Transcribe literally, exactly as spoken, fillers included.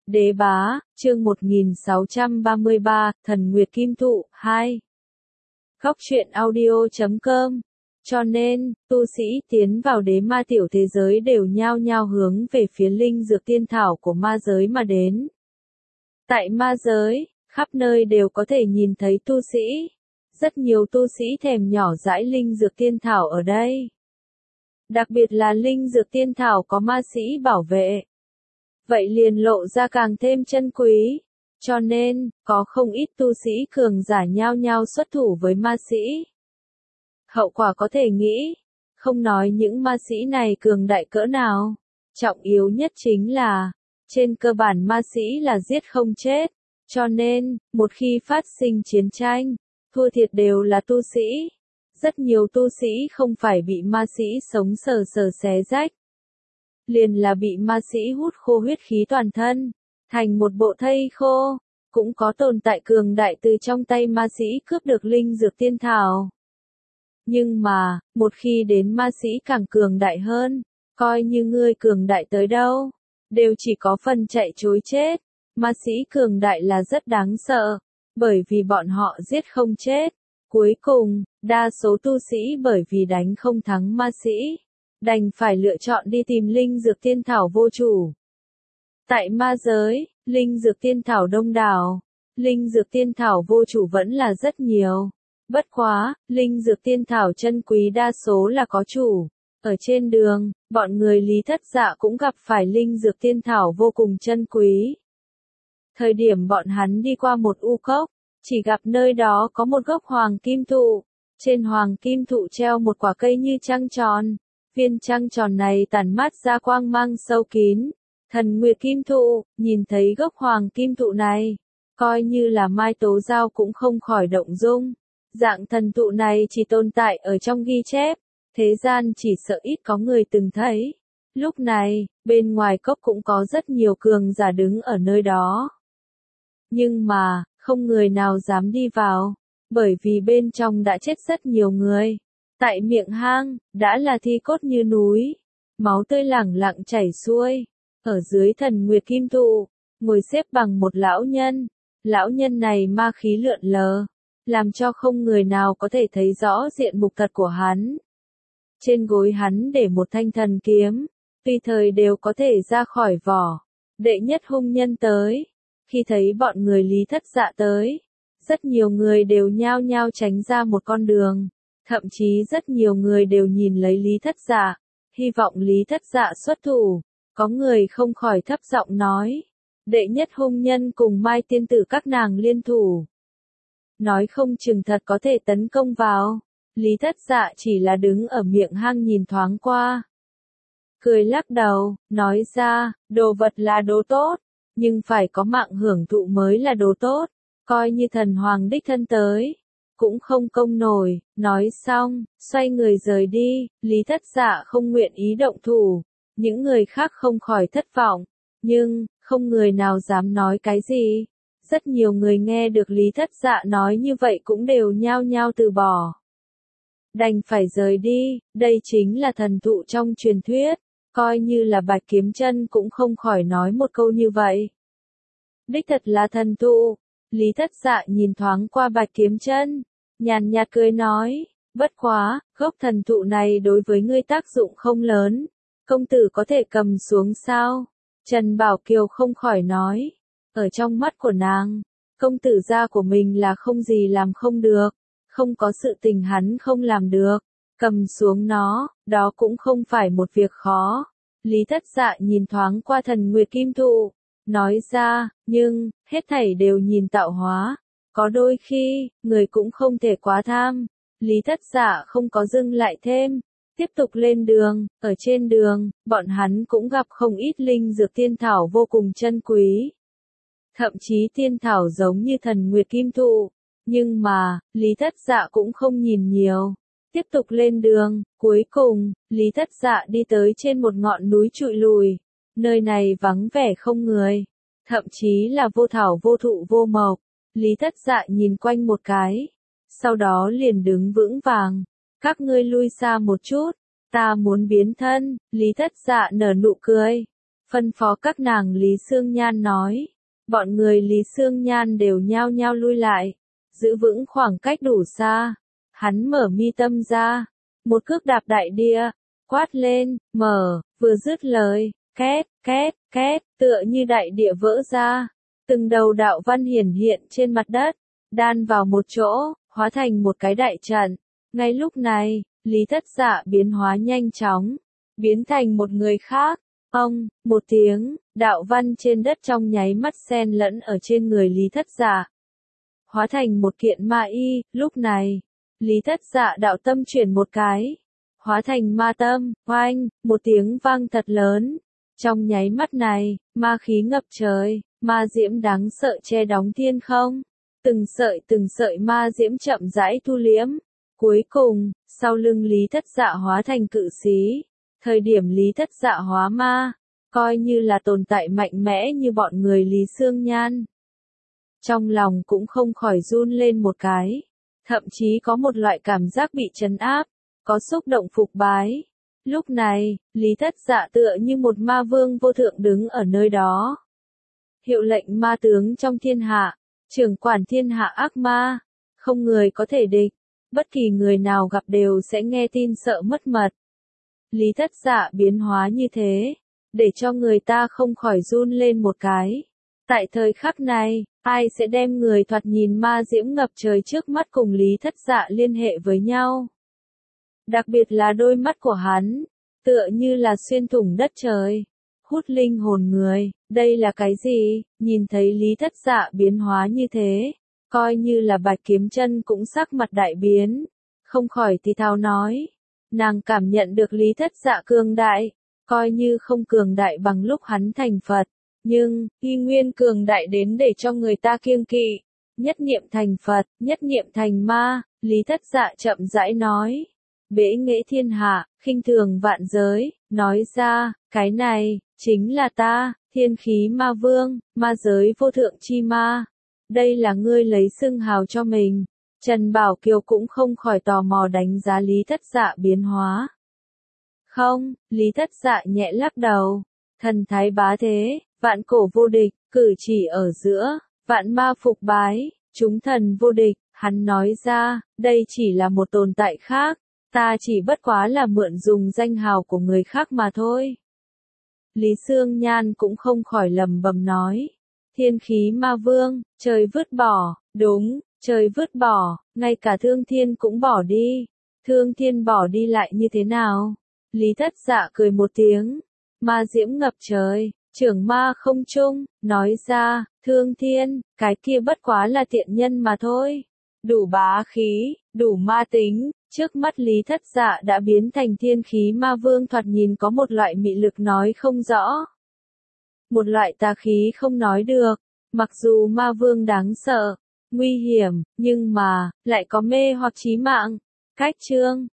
Đế bá, chương một nghìn sáu trăm ba mươi ba, Thần Nguyệt Kim Thụ, hai. Góc truyện audio chấm com. Cho nên, tu sĩ tiến vào đế ma tiểu thế giới đều nhao nhao hướng về phía linh dược tiên thảo của ma giới mà đến. Tại ma giới, khắp nơi đều có thể nhìn thấy tu sĩ. Rất nhiều tu sĩ thèm nhỏ dãi linh dược tiên thảo ở đây. Đặc biệt là linh dược tiên thảo có ma sĩ bảo vệ. Vậy liền lộ ra càng thêm chân quý. Cho nên, có không ít tu sĩ cường giả nhao nhao xuất thủ với ma sĩ. Hậu quả có thể nghĩ, không nói những ma sĩ này cường đại cỡ nào. Trọng yếu nhất chính là, trên cơ bản ma sĩ là giết không chết. Cho nên, một khi phát sinh chiến tranh, thua thiệt đều là tu sĩ. Rất nhiều tu sĩ không phải bị ma sĩ sống sờ sờ xé rách. Liền là bị ma sĩ hút khô huyết khí toàn thân, thành một bộ thây khô. Cũng có tồn tại cường đại từ trong tay ma sĩ cướp được linh dược tiên thảo. Nhưng mà, một khi đến ma sĩ càng cường đại hơn, coi như ngươi cường đại tới đâu, đều chỉ có phần chạy trối chết. Ma sĩ cường đại là rất đáng sợ, bởi vì bọn họ giết không chết. Cuối cùng, đa số tu sĩ bởi vì đánh không thắng ma sĩ, đành phải lựa chọn đi tìm linh dược tiên thảo vô chủ. Tại ma giới, linh dược tiên thảo đông đảo, linh dược tiên thảo vô chủ vẫn là rất nhiều. Bất quá, linh dược tiên thảo chân quý đa số là có chủ. Ở trên đường, bọn người Lý Thất Dạ cũng gặp phải linh dược tiên thảo vô cùng chân quý. Thời điểm bọn hắn đi qua một u cốc, chỉ gặp nơi đó có một gốc hoàng kim thụ. Trên hoàng kim thụ treo một quả cây như trăng tròn. Viên trăng tròn này tản mát ra quang mang sâu kín. Thần Nguyệt Kim Thụ, nhìn thấy gốc hoàng kim thụ này, coi như là Mai Tố Giao cũng không khỏi động dung. Dạng thần thụ này chỉ tồn tại ở trong ghi chép, thế gian chỉ sợ ít có người từng thấy. Lúc này, bên ngoài cốc cũng có rất nhiều cường giả đứng ở nơi đó. Nhưng mà, không người nào dám đi vào, bởi vì bên trong đã chết rất nhiều người. Tại miệng hang, đã là thi cốt như núi, máu tươi lẳng lặng chảy xuôi. Ở dưới Thần Nguyệt Kim Thụ, ngồi xếp bằng một lão nhân. Lão nhân này ma khí lượn lờ, làm cho không người nào có thể thấy rõ diện mục thật của hắn. Trên gối hắn để một thanh thần kiếm, tùy thời đều có thể ra khỏi vỏ. Đệ nhất hung nhân tới, khi thấy bọn người Lý Thất Dạ tới, rất nhiều người đều nhao nhao tránh ra một con đường. Thậm chí rất nhiều người đều nhìn lấy Lý Thất Dạ, hy vọng Lý Thất Dạ xuất thủ. Có người không khỏi thấp giọng nói, đệ nhất hung nhân cùng Mai tiên tử các nàng liên thủ. Nói không chừng thật có thể tấn công vào. Lý Thất Dạ chỉ là đứng ở miệng hang nhìn thoáng qua. Cười lắc đầu, nói ra, đồ vật là đồ tốt, nhưng phải có mạng hưởng thụ mới là đồ tốt. Coi như thần hoàng đích thân tới, cũng không công nổi. Nói xong, xoay người rời đi. Lý Thất Dạ không nguyện ý động thủ. Những người khác không khỏi thất vọng, nhưng, không người nào dám nói cái gì. Rất nhiều người nghe được Lý Thất Dạ nói như vậy cũng đều nhao nhao từ bỏ. Đành phải rời đi, đây chính là thần thụ trong truyền thuyết, coi như là Bạch Kiếm Chân cũng không khỏi nói một câu như vậy. Đích thật là thần thụ. Lý Thất Dạ nhìn thoáng qua Bạch Kiếm Chân, nhàn nhạt cười nói, bất quá, gốc thần thụ này đối với ngươi tác dụng không lớn. Công tử có thể cầm xuống sao? Trần Bảo Kiều không khỏi nói. Ở trong mắt của nàng, công tử gia của mình là không gì làm không được. Không có sự tình hắn không làm được. Cầm xuống nó, đó cũng không phải một việc khó. Lý Thất Dạ nhìn thoáng qua Thần Nguyệt Kim Thụ, nói ra, nhưng, hết thảy đều nhìn tạo hóa. Có đôi khi, người cũng không thể quá tham. Lý Thất Dạ không có dừng lại thêm. Tiếp tục lên đường, ở trên đường, bọn hắn cũng gặp không ít linh dược tiên thảo vô cùng chân quý. Thậm chí tiên thảo giống như Thần Nguyệt Kim Thụ. Nhưng mà, Lý Thất Dạ cũng không nhìn nhiều. Tiếp tục lên đường, cuối cùng, Lý Thất Dạ đi tới trên một ngọn núi trụi lùi. Nơi này vắng vẻ không người. Thậm chí là vô thảo vô thụ vô mộc. Lý Thất Dạ nhìn quanh một cái. Sau đó liền đứng vững vàng. Các ngươi lui xa một chút, ta muốn biến thân. Lý Thất Dạ nở nụ cười. phân phó các nàng Lý Xương Nhan nói. Bọn người Lý Xương Nhan đều nhao nhao lui lại, giữ vững khoảng cách đủ xa. Hắn mở mi tâm ra, một cước đạp đại địa, quát lên, mở, vừa dứt lời, két, két, két, tựa như đại địa vỡ ra. Từng đầu đạo văn hiển hiện trên mặt đất, đan vào một chỗ, hóa thành một cái đại trận. Ngay lúc này, Lý Thất Dạ biến hóa nhanh chóng, biến thành một người khác. Ông, một tiếng, đạo văn trên đất trong nháy mắt xen lẫn ở trên người Lý Thất Dạ, hóa thành một kiện ma y. Lúc này, Lý Thất Dạ đạo tâm chuyển một cái, hóa thành ma tâm. Oanh, một tiếng vang thật lớn. Trong nháy mắt này, ma khí ngập trời, ma diễm đáng sợ che đóng thiên không. Từng sợi từng sợi ma diễm chậm rãi thu liễm. Cuối cùng, sau lưng Lý Thất Dạ hóa thành cự xí. Thời điểm Lý Thất Dạ hóa ma, coi như là tồn tại mạnh mẽ như bọn người Lý Xương Nhan. Trong lòng cũng không khỏi run lên một cái, thậm chí có một loại cảm giác bị trấn áp, có xúc động phục bái. Lúc này, Lý Thất Dạ tựa như một ma vương vô thượng đứng ở nơi đó. Hiệu lệnh ma tướng trong thiên hạ, trưởng quản thiên hạ ác ma, không người có thể địch, bất kỳ người nào gặp đều sẽ nghe tin sợ mất mật. Lý Thất Dạ biến hóa như thế, để cho người ta không khỏi run lên một cái. Tại thời khắc này, ai sẽ đem người thoạt nhìn ma diễm ngập trời trước mắt cùng Lý Thất Dạ liên hệ với nhau? Đặc biệt là đôi mắt của hắn, tựa như là xuyên thủng đất trời, hút linh hồn người. Đây là cái gì? Nhìn thấy Lý Thất Dạ biến hóa như thế, coi như là Bạch Kiếm Chân cũng sắc mặt đại biến, không khỏi thì thào nói. Nàng cảm nhận được Lý Thất Dạ cường đại, coi như không cường đại bằng lúc hắn thành Phật, nhưng, y nguyên cường đại đến để cho người ta kiêng kỵ. Nhất niệm thành Phật, nhất niệm thành ma. Lý Thất Dạ chậm rãi nói. Bế nghệ thiên hạ, khinh thường vạn giới, nói ra, cái này, chính là ta, thiên khí ma vương, ma giới vô thượng chi ma. Đây là ngươi lấy xưng hào cho mình. Trần Bảo Kiều cũng không khỏi tò mò đánh giá Lý Thất Dạ biến hóa. Không, Lý Thất Dạ nhẹ lắc đầu. Thần thái bá thế, vạn cổ vô địch, cử chỉ ở giữa, vạn ma phục bái, chúng thần vô địch. Hắn nói ra, đây chỉ là một tồn tại khác, ta chỉ bất quá là mượn dùng danh hào của người khác mà thôi. Lý Xương Nhan cũng không khỏi lầm bầm nói. Thiên khí ma vương, trời vứt bỏ, đúng, trời vứt bỏ, ngay cả Thương Thiên cũng bỏ đi. Thương Thiên bỏ đi lại như thế nào? Lý Thất Dạ cười một tiếng. Ma diễm ngập trời, trưởng ma không trung, nói ra, Thương Thiên, cái kia bất quá là tiện nhân mà thôi. Đủ bá khí, đủ ma tính, trước mắt Lý Thất Dạ đã biến thành thiên khí ma vương, thoạt nhìn có một loại mị lực nói không rõ. Một loại tà khí không nói được, mặc dù ma vương đáng sợ, nguy hiểm, nhưng mà, lại có mê hoặc chí mạng. Cách chương